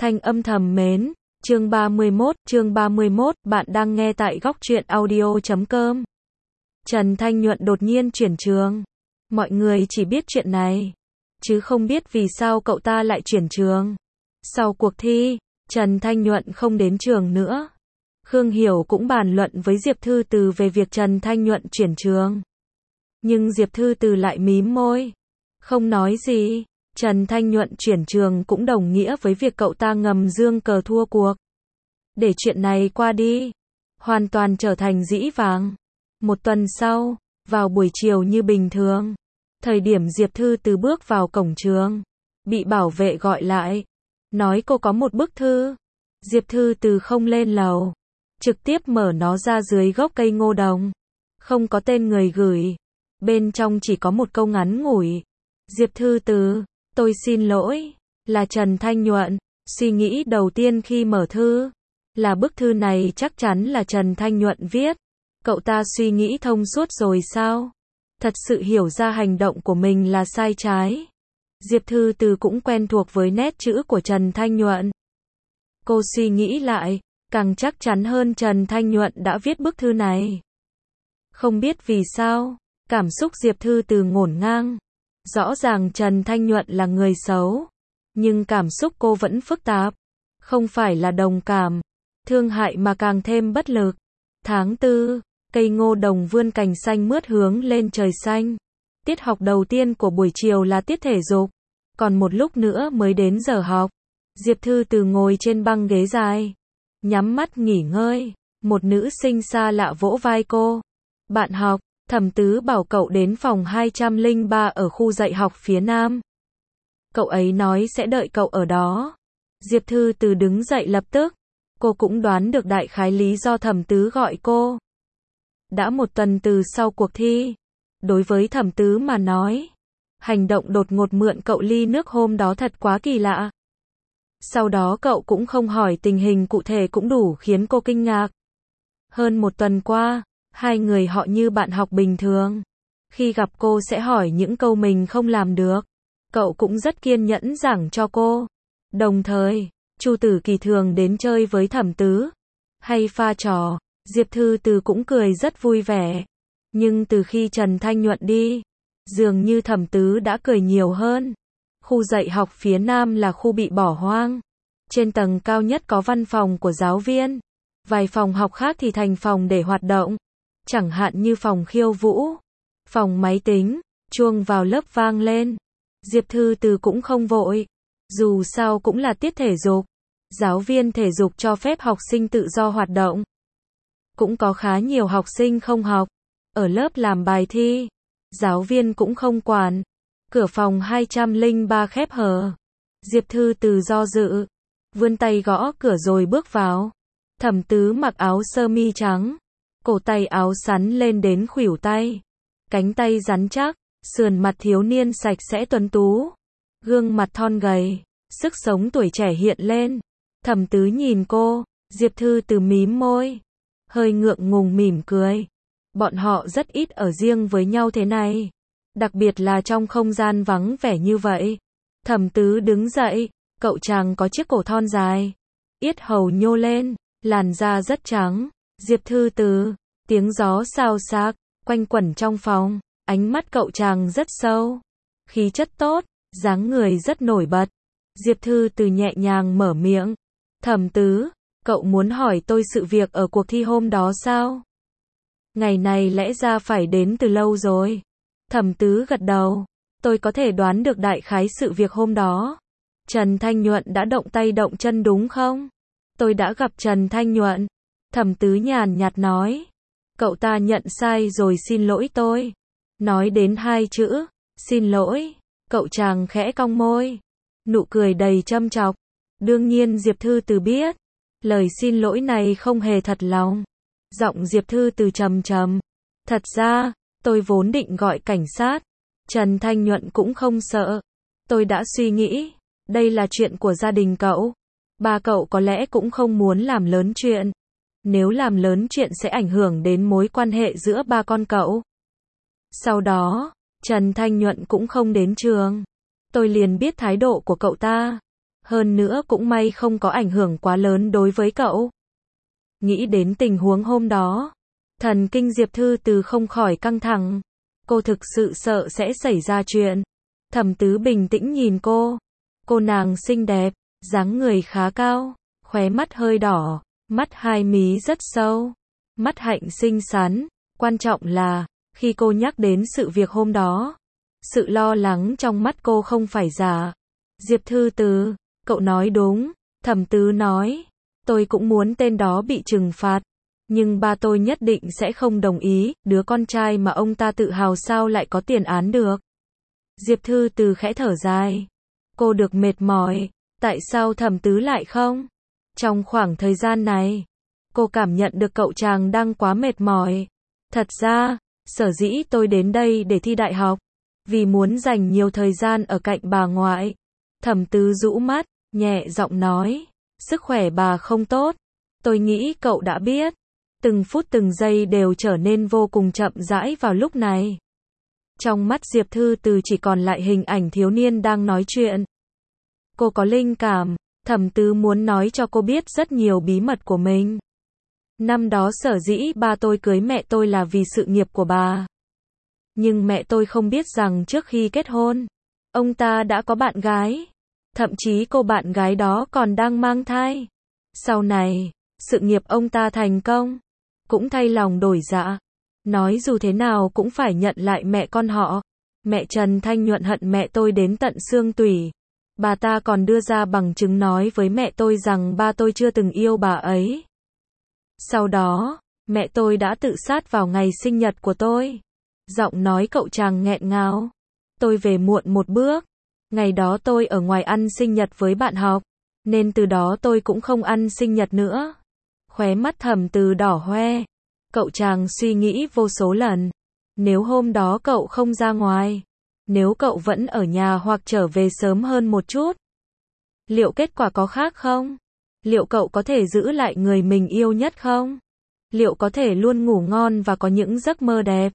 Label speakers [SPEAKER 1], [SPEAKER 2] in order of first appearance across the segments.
[SPEAKER 1] Thanh âm thầm mến, chương 31, bạn đang nghe tại góc truyện audio.com. Trần Thanh Nhuận đột nhiên chuyển trường. Mọi người chỉ biết chuyện này, chứ không biết vì sao cậu ta lại chuyển trường. Sau cuộc thi, Trần Thanh Nhuận không đến trường nữa. Khương Hiểu cũng bàn luận với Diệp Thư Từ về việc Trần Thanh Nhuận chuyển trường. Nhưng Diệp Thư Từ lại mím môi, không nói gì. Trần Thanh Nhuận chuyển trường cũng đồng nghĩa với việc cậu ta ngầm giương cờ thua cuộc. Để chuyện này qua đi, hoàn toàn trở thành dĩ vãng. Một tuần sau, vào buổi chiều như bình thường, thời điểm Diệp Thư Từ bước vào cổng trường, bị bảo vệ gọi lại, nói cô có một bức thư. Diệp Thư Từ không lên lầu, trực tiếp mở nó ra dưới gốc cây ngô đồng. Không có tên người gửi, bên trong chỉ có một câu ngắn ngủi. Diệp Thư Từ, tôi xin lỗi, là Trần Thanh Nhuận. Suy nghĩ đầu tiên khi mở thư là bức thư này chắc chắn là Trần Thanh Nhuận viết. Cậu ta suy nghĩ thông suốt rồi sao? Thật sự hiểu ra hành động của mình là sai trái. Diệp Thư Từ cũng quen thuộc với nét chữ của Trần Thanh Nhuận. Cô suy nghĩ lại, càng chắc chắn hơn Trần Thanh Nhuận đã viết bức thư này. Không biết vì sao, cảm xúc Diệp Thư Từ ngổn ngang. Rõ ràng Trần Thanh Nhuận là người xấu, nhưng cảm xúc cô vẫn phức tạp. Không phải là đồng cảm, thương hại mà càng thêm bất lực. Tháng 4, cây ngô đồng vươn cành xanh mướt hướng lên trời xanh. Tiết học đầu tiên của buổi chiều là tiết thể dục. Còn một lúc nữa mới đến giờ học. Diệp Thư Từ ngồi trên băng ghế dài, nhắm mắt nghỉ ngơi. Một nữ sinh xa lạ vỗ vai cô. Bạn học, Thẩm Tứ bảo cậu đến phòng 203 ở khu dạy học phía Nam. Cậu ấy nói sẽ đợi cậu ở đó. Diệp Thư Từ đứng dậy lập tức. Cô cũng đoán được đại khái lý do Thẩm Tứ gọi cô. Đã một tuần từ sau cuộc thi, đối với Thẩm Tứ mà nói, hành động đột ngột mượn cậu ly nước hôm đó thật quá kỳ lạ. Sau đó cậu cũng không hỏi tình hình cụ thể cũng đủ khiến cô kinh ngạc. Hơn một tuần qua, hai người họ như bạn học bình thường. Khi gặp cô sẽ hỏi những câu mình không làm được. Cậu cũng rất kiên nhẫn giảng cho cô. Đồng thời, Chu Tử Kỳ thường đến chơi với Thẩm Tứ, hay pha trò. Diệp Thư Từ cũng cười rất vui vẻ. Nhưng từ khi Trần Thanh Nhuận đi, dường như Thẩm Tứ đã cười nhiều hơn. Khu dạy học phía Nam là khu bị bỏ hoang. Trên tầng cao nhất có văn phòng của giáo viên. Vài phòng học khác thì thành phòng để hoạt động. Chẳng hạn như phòng khiêu vũ, phòng máy tính. Chuông vào lớp vang lên. Diệp Thư Từ cũng không vội. Dù sao cũng là tiết thể dục. Giáo viên thể dục cho phép học sinh tự do hoạt động. Cũng có khá nhiều học sinh không học. Ở lớp làm bài thi. Giáo viên cũng không quản. Cửa phòng 203 khép hờ. Diệp Thư Từ do dự, vươn tay gõ cửa rồi bước vào. Thẩm Tứ mặc áo sơ mi trắng. Cổ tay áo sắn lên đến khuỷu tay. Cánh tay rắn chắc. Sườn mặt thiếu niên sạch sẽ tuấn tú. Gương mặt thon gầy. Sức sống tuổi trẻ hiện lên. Thẩm Tứ nhìn cô. Diệp Thư Từ mím môi, hơi ngượng ngùng mỉm cười. Bọn họ rất ít ở riêng với nhau thế này. Đặc biệt là trong không gian vắng vẻ như vậy. Thẩm Tứ đứng dậy. Cậu chàng có chiếc cổ thon dài. Yết hầu nhô lên. Làn da rất trắng. Diệp Thư Từ. Tiếng gió xào xạc quanh quẩn trong phòng. Ánh mắt cậu chàng rất sâu. Khí chất tốt. Dáng người rất nổi bật. Diệp Thư Từ nhẹ nhàng mở miệng. Thẩm Tứ, cậu muốn hỏi tôi sự việc ở cuộc thi hôm đó sao? Ngày này lẽ ra phải đến từ lâu rồi. Thẩm Tứ gật đầu. Tôi có thể đoán được đại khái sự việc hôm đó. Trần Thanh Nhuận đã động tay động chân đúng không? Tôi đã gặp Trần Thanh Nhuận. Thẩm Tứ nhàn nhạt nói. Cậu ta nhận sai rồi xin lỗi tôi. Nói đến hai chữ, xin lỗi. Cậu chàng khẽ cong môi. Nụ cười đầy châm chọc. Đương nhiên Diệp Thư Từ biết. Lời xin lỗi này không hề thật lòng. Giọng Diệp Thư Từ trầm trầm. Thật ra, tôi vốn định gọi cảnh sát. Trần Thanh Nhuận cũng không sợ. Tôi đã suy nghĩ. Đây là chuyện của gia đình cậu. Ba cậu có lẽ cũng không muốn làm lớn chuyện. Nếu làm lớn chuyện sẽ ảnh hưởng đến mối quan hệ giữa ba con cậu. Sau đó, Trần Thanh Nhuận cũng không đến trường. Tôi liền biết thái độ của cậu ta. Hơn nữa cũng may không có ảnh hưởng quá lớn đối với cậu. Nghĩ đến tình huống hôm đó, thần kinh Diệp Thư Từ không khỏi căng thẳng. Cô thực sự sợ sẽ xảy ra chuyện. Thẩm Tứ bình tĩnh nhìn cô. Cô nàng xinh đẹp, dáng người khá cao, khóe mắt hơi đỏ, mắt hai mí rất sâu, mắt hạnh xinh xắn. Quan trọng là, khi cô nhắc đến sự việc hôm đó, sự lo lắng trong mắt cô không phải giả. Diệp Thư Từ, cậu nói đúng, Thẩm Tứ nói. Tôi cũng muốn tên đó bị trừng phạt. Nhưng ba tôi nhất định sẽ không đồng ý, đứa con trai mà ông ta tự hào sao lại có tiền án được. Diệp Thư Từ khẽ thở dài. Cô được mệt mỏi, tại sao Thẩm Tứ lại không? Trong khoảng thời gian này, cô cảm nhận được cậu chàng đang quá mệt mỏi. Thật ra, sở dĩ tôi đến đây để thi đại học, vì muốn dành nhiều thời gian ở cạnh bà ngoại. Thẩm Tứ rũ mắt, nhẹ giọng nói, sức khỏe bà không tốt. Tôi nghĩ cậu đã biết. Từng phút từng giây đều trở nên vô cùng chậm rãi vào lúc này. Trong mắt Diệp Thư Từ chỉ còn lại hình ảnh thiếu niên đang nói chuyện. Cô có linh cảm, Thẩm Tứ muốn nói cho cô biết rất nhiều bí mật của mình. Năm đó sở dĩ ba tôi cưới mẹ tôi là vì sự nghiệp của bà. Nhưng mẹ tôi không biết rằng trước khi kết hôn, ông ta đã có bạn gái. Thậm chí cô bạn gái đó còn đang mang thai. Sau này, sự nghiệp ông ta thành công, cũng thay lòng đổi dạ. Nói dù thế nào cũng phải nhận lại mẹ con họ. Mẹ Trần Thanh Nhuận hận mẹ tôi đến tận xương tủy. Bà ta còn đưa ra bằng chứng nói với mẹ tôi rằng ba tôi chưa từng yêu bà ấy. Sau đó, mẹ tôi đã tự sát vào ngày sinh nhật của tôi. Giọng nói cậu chàng nghẹn ngào. Tôi về muộn một bước. Ngày đó tôi ở ngoài ăn sinh nhật với bạn học, nên từ đó tôi cũng không ăn sinh nhật nữa. Khóe mắt Thẩm Từ đỏ hoe. Cậu chàng suy nghĩ vô số lần. Nếu hôm đó cậu không ra ngoài, nếu cậu vẫn ở nhà hoặc trở về sớm hơn một chút, liệu kết quả có khác không? Liệu cậu có thể giữ lại người mình yêu nhất không? Liệu có thể luôn ngủ ngon và có những giấc mơ đẹp?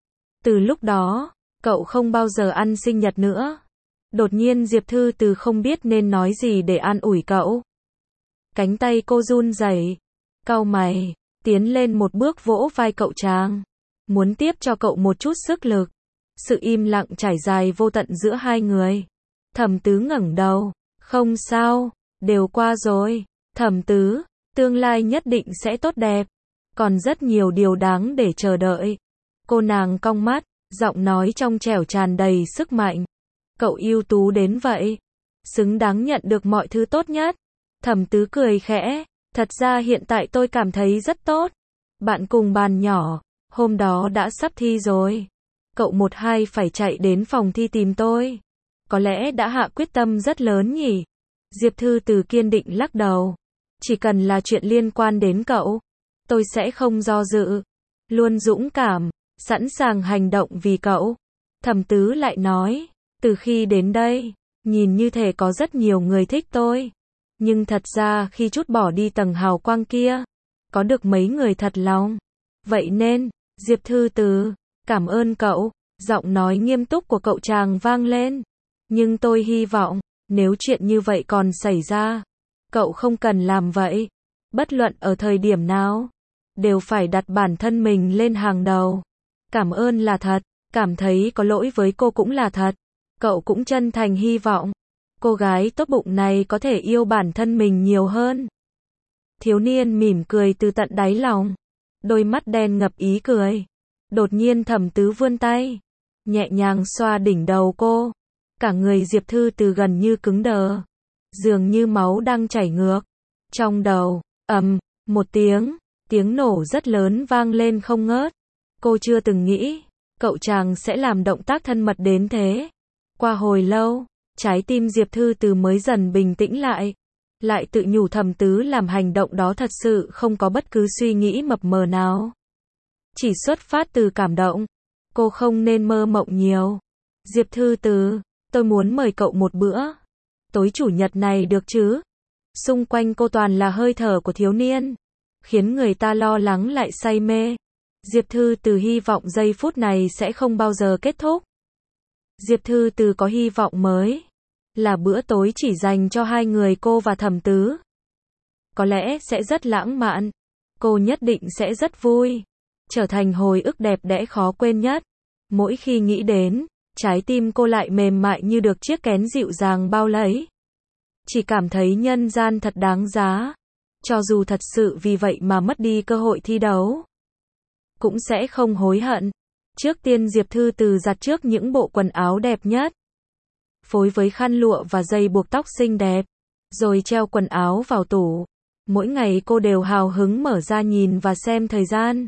[SPEAKER 1] Từ lúc đó, cậu không bao giờ ăn sinh nhật nữa. Đột nhiên Diệp Thư Từ không biết nên nói gì để an ủi cậu. Cánh tay cô run rẩy, cau mày, tiến lên một bước vỗ vai cậu chàng, muốn tiếp cho cậu một chút sức lực. Sự im lặng trải dài vô tận giữa hai người. Thẩm Tứ ngẩng đầu, không sao, đều qua rồi. Thẩm Tứ, tương lai nhất định sẽ tốt đẹp, còn rất nhiều điều đáng để chờ đợi. Cô nàng cong mắt, giọng nói trong trẻo tràn đầy sức mạnh. Cậu ưu tú đến vậy, xứng đáng nhận được mọi thứ tốt nhất. Thẩm Tứ cười khẽ, thật ra hiện tại tôi cảm thấy rất tốt. Bạn cùng bàn nhỏ, hôm đó đã sắp thi rồi. Cậu 1-2 phải chạy đến phòng thi tìm tôi. Có lẽ đã hạ quyết tâm rất lớn nhỉ? Diệp Thư Từ kiên định lắc đầu. Chỉ cần là chuyện liên quan đến cậu, tôi sẽ không do dự. Luôn dũng cảm, sẵn sàng hành động vì cậu. Thẩm Tứ lại nói, từ khi đến đây, nhìn như thể có rất nhiều người thích tôi. Nhưng thật ra khi trút bỏ đi tầng hào quang kia, có được mấy người thật lòng. Vậy nên, Diệp Thư Từ, cảm ơn cậu. Giọng nói nghiêm túc của cậu chàng vang lên. Nhưng tôi hy vọng, nếu chuyện như vậy còn xảy ra, cậu không cần làm vậy. Bất luận ở thời điểm nào, đều phải đặt bản thân mình lên hàng đầu. Cảm ơn là thật, cảm thấy có lỗi với cô cũng là thật. Cậu cũng chân thành hy vọng, cô gái tốt bụng này có thể yêu bản thân mình nhiều hơn. Thiếu niên mỉm cười từ tận đáy lòng, đôi mắt đen ngập ý cười. Đột nhiên Thẩm Tứ vươn tay, nhẹ nhàng xoa đỉnh đầu cô. Cả người Diệp Thư Từ gần như cứng đờ, dường như máu đang chảy ngược. Trong đầu, một tiếng nổ rất lớn vang lên không ngớt. Cô chưa từng nghĩ, cậu chàng sẽ làm động tác thân mật đến thế. Qua hồi lâu, trái tim Diệp Thư Từ mới dần bình tĩnh lại. Lại tự nhủ Thẩm Tứ làm hành động đó thật sự không có bất cứ suy nghĩ mập mờ nào. Chỉ xuất phát từ cảm động. Cô không nên mơ mộng nhiều. Diệp Thư Từ, tôi muốn mời cậu một bữa. Tối chủ nhật này được chứ? Xung quanh cô toàn là hơi thở của thiếu niên, khiến người ta lo lắng lại say mê. Diệp Thư Từ hy vọng giây phút này sẽ không bao giờ kết thúc. Diệp Thư Từ có hy vọng mới. là bữa tối chỉ dành cho hai người cô và Thẩm Tứ. Có lẽ sẽ rất lãng mạn. Cô nhất định sẽ rất vui. Trở thành hồi ức đẹp đẽ khó quên nhất. Mỗi khi nghĩ đến, trái tim cô lại mềm mại như được chiếc kén dịu dàng bao lấy. Chỉ cảm thấy nhân gian thật đáng giá. Cho dù thật sự vì vậy mà mất đi cơ hội thi đấu, cũng sẽ không hối hận. Trước tiên Diệp Thư Từ giặt trước những bộ quần áo đẹp nhất, phối với khăn lụa và dây buộc tóc xinh đẹp, rồi treo quần áo vào tủ. Mỗi ngày cô đều hào hứng mở ra nhìn và xem thời gian.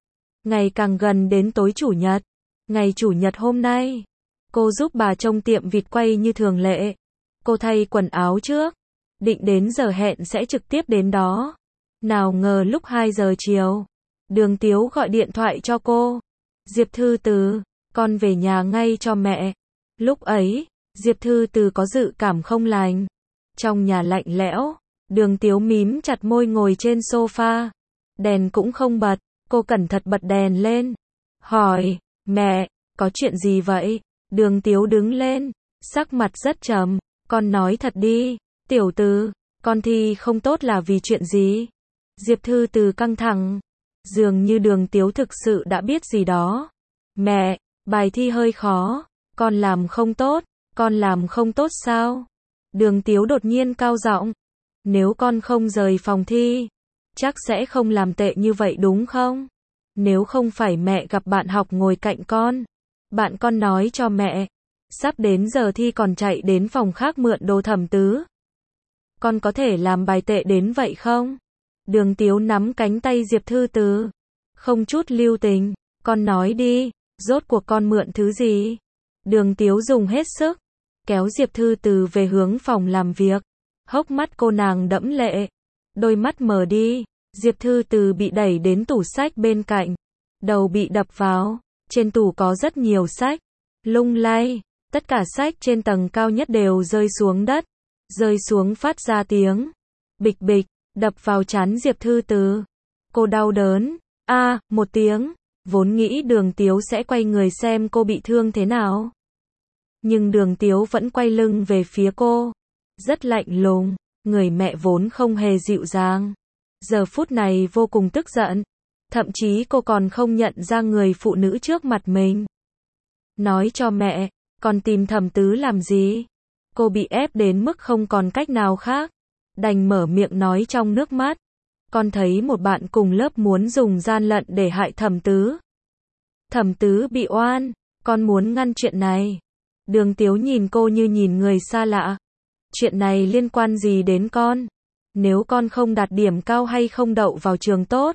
[SPEAKER 1] Ngày càng gần đến tối Chủ nhật. Ngày Chủ nhật hôm nay, cô giúp bà trông tiệm vịt quay như thường lệ. Cô thay quần áo trước, định đến giờ hẹn sẽ trực tiếp đến đó. Nào ngờ lúc 2 giờ chiều, Đường Tiếu gọi điện thoại cho cô. Diệp Thư Từ, con về nhà ngay cho mẹ. Lúc ấy, Diệp Thư Từ có dự cảm không lành. Trong nhà lạnh lẽo, Đường Tiếu mím chặt môi ngồi trên sofa. Đèn cũng không bật, cô cẩn thận bật đèn lên. Hỏi, mẹ, có chuyện gì vậy? Đường Tiếu đứng lên, sắc mặt rất trầm. Con nói thật đi, Tiểu Từ, con thi không tốt là vì chuyện gì? Diệp Thư Từ căng thẳng. Dường như Đường Tiếu thực sự đã biết gì đó. Mẹ, bài thi hơi khó. Con làm không tốt. Con làm không tốt sao? Đường Tiếu đột nhiên cao giọng. Nếu con không rời phòng thi, chắc sẽ không làm tệ như vậy đúng không? Nếu không phải mẹ gặp bạn học ngồi cạnh con, bạn con nói cho mẹ, sắp đến giờ thi còn chạy đến phòng khác mượn đồ Thẩm Tứ. Con có thể làm bài tệ đến vậy không? Đường Tiếu nắm cánh tay Diệp Thư Từ, không chút lưu tình. Con nói đi, rốt cuộc con mượn thứ gì? Đường Tiếu dùng hết sức, kéo Diệp Thư Từ về hướng phòng làm việc. Hốc mắt cô nàng đẫm lệ, đôi mắt mờ đi. Diệp Thư Từ bị đẩy đến tủ sách bên cạnh, đầu bị đập vào. Trên tủ có rất nhiều sách, lung lay. Tất cả sách trên tầng cao nhất đều rơi xuống đất, rơi xuống phát ra tiếng bịch bịch, đập vào trán Diệp Thư Từ. Cô đau đớn, một tiếng, vốn nghĩ Đường Tiếu sẽ quay người xem cô bị thương thế nào. Nhưng Đường Tiếu vẫn quay lưng về phía cô, rất lạnh lùng, người mẹ vốn không hề dịu dàng. Giờ phút này vô cùng tức giận, thậm chí cô còn không nhận ra người phụ nữ trước mặt mình. Nói cho mẹ, con tìm Thẩm Tứ làm gì? Cô bị ép đến mức không còn cách nào khác, đành mở miệng nói trong nước mắt. Con thấy một bạn cùng lớp muốn dùng gian lận để hại Thẩm Tứ. Thẩm Tứ bị oan, con muốn ngăn chuyện này. Đường Tiếu nhìn cô như nhìn người xa lạ. Chuyện này liên quan gì đến con? Nếu con không đạt điểm cao hay không đậu vào trường tốt,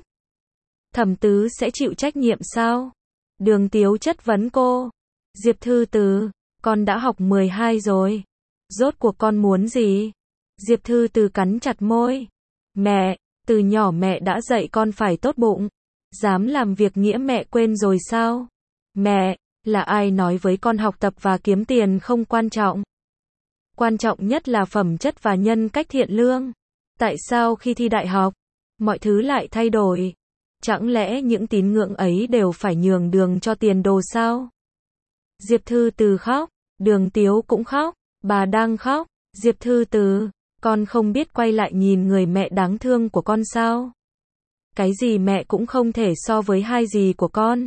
[SPEAKER 1] Thẩm Tứ sẽ chịu trách nhiệm sao? Đường Tiếu chất vấn cô. Diệp Thư Từ, con đã học 12 rồi. Rốt cuộc con muốn gì? Diệp Thư Từ cắn chặt môi. Mẹ, từ nhỏ mẹ đã dạy con phải tốt bụng. Dám làm việc nghĩa mẹ quên rồi sao? Mẹ, là ai nói với con học tập và kiếm tiền không quan trọng? Quan trọng nhất là phẩm chất và nhân cách thiện lương. Tại sao khi thi đại học, mọi thứ lại thay đổi? Chẳng lẽ những tín ngưỡng ấy đều phải nhường đường cho tiền đồ sao? Diệp Thư Từ khóc, Đường Tiếu cũng khóc, bà đang khóc. Diệp Thư Từ, con không biết quay lại nhìn người mẹ đáng thương của con sao? Cái gì mẹ cũng không thể so với hai dì của con.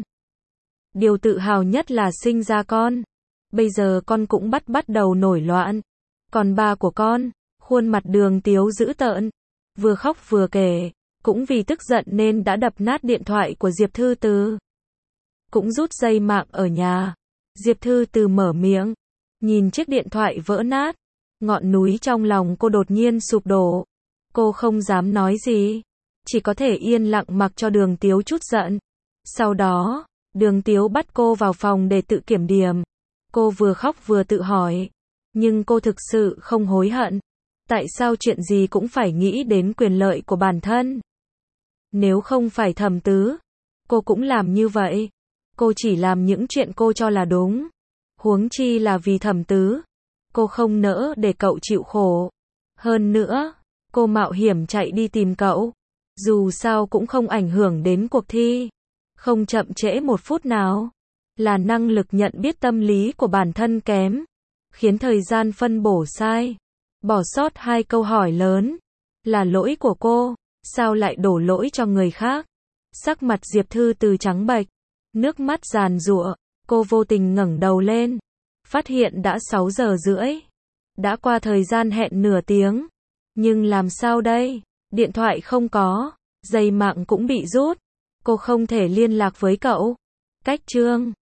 [SPEAKER 1] Điều tự hào nhất là sinh ra con. Bây giờ con cũng bắt đầu nổi loạn. Còn ba của con, khuôn mặt Đường Tiếu dữ tợn, vừa khóc vừa kể, cũng vì tức giận nên đã đập nát điện thoại của Diệp Thư Từ. Cũng rút dây mạng ở nhà. Diệp Thư Từ mở miệng, nhìn chiếc điện thoại vỡ nát. Ngọn núi trong lòng cô đột nhiên sụp đổ. Cô không dám nói gì, chỉ có thể yên lặng mặc cho Đường Tiếu trút giận. Sau đó, Đường Tiếu bắt cô vào phòng để tự kiểm điểm. Cô vừa khóc vừa tự hỏi, nhưng cô thực sự không hối hận. Tại sao chuyện gì cũng phải nghĩ đến quyền lợi của bản thân? Nếu không phải Thẩm Tứ, cô cũng làm như vậy. Cô chỉ làm những chuyện cô cho là đúng. Huống chi là vì Thẩm Tứ. Cô không nỡ để cậu chịu khổ. Hơn nữa, cô mạo hiểm chạy đi tìm cậu. Dù sao cũng không ảnh hưởng đến cuộc thi. Không chậm trễ một phút nào. Là năng lực nhận biết tâm lý của bản thân kém. khiến thời gian phân bổ sai. Bỏ sót 2 câu hỏi lớn. Là lỗi của cô, sao lại đổ lỗi cho người khác? Sắc mặt Diệp Thư Từ trắng bệch, nước mắt giàn giụa, cô vô tình ngẩng đầu lên, phát hiện đã 6 giờ rưỡi. Đã qua thời gian hẹn nửa tiếng. Nhưng làm sao đây? Điện thoại không có, dây mạng cũng bị rút. Cô không thể liên lạc với cậu. Cách chương